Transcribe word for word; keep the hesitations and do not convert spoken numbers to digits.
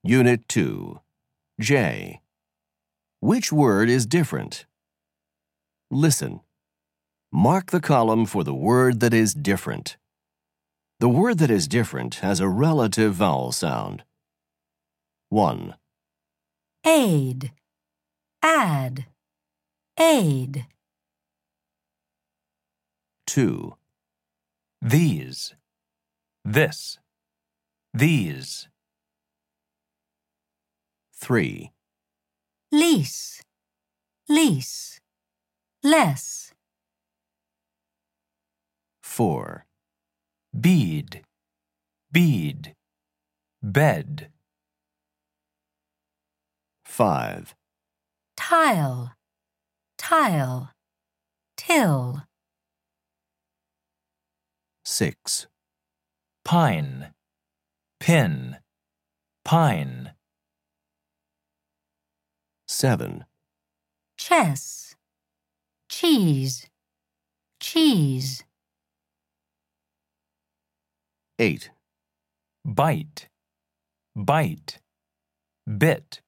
Unit two. J. Which word is different? Listen. Mark the column for the word that is different. The word that is different has a relative vowel sound. one. Aid, add, aid. two. These, this, these. three. Lease, lease, less. four. Bead, bead, bed. five. Tile, tile, till. six. Pine, pin, pine. seven. Chess, cheese, cheese. eight. Bite, bite, bit.